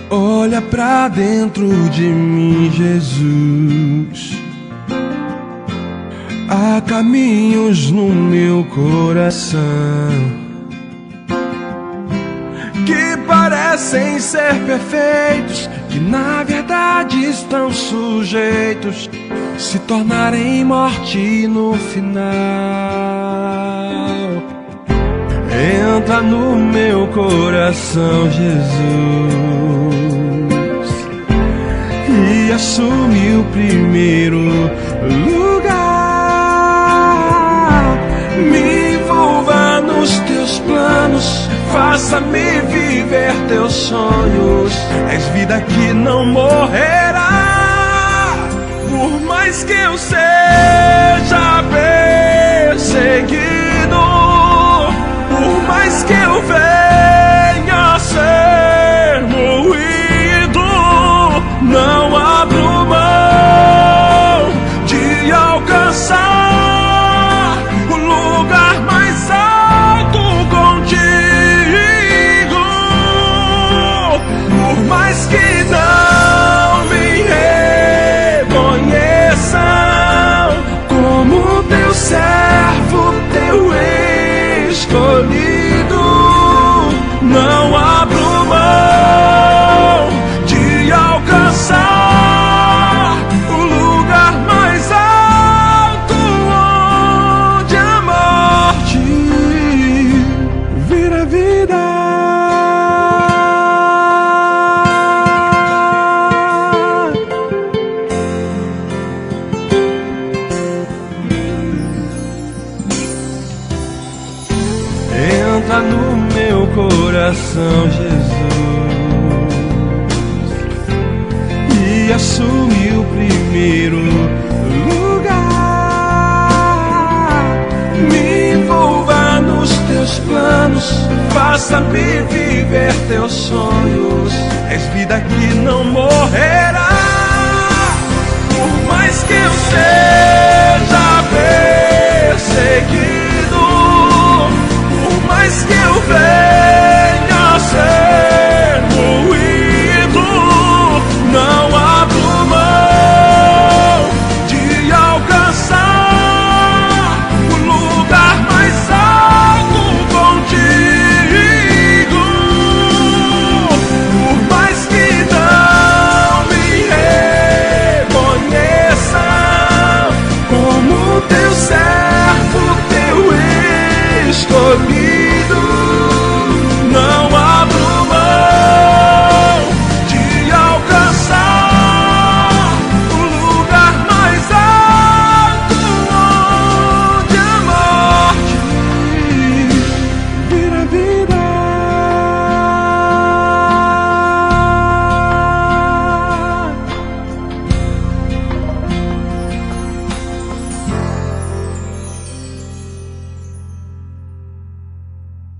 Olha pra dentro de mim, Jesus. Há caminhos no meu coração que parecem ser perfeitos, que na verdade estão sujeitos se tornarem morte no final. Entra no meu coração, Jesus, e assume o primeiro lugar. Me envolva nos teus planos, faça-me viver teus sonhos. És vida que não morrerá, por mais que eu seja perseguido, por mais que eu venha a ser moído, não abro mão de alcançar o lugar mais alto contigo. Por mais que não me reconheçam como teu servo, teu escolhido, não abro mão de alcançar o lugar mais alto, onde a morte vira vida. Entra no meu coração, Jesus, e assume o primeiro lugar. Me envolva nos teus planos, faça-me viver teus sonhos. És vida que não morrerá, por mais que eu seja perseguido, por mais que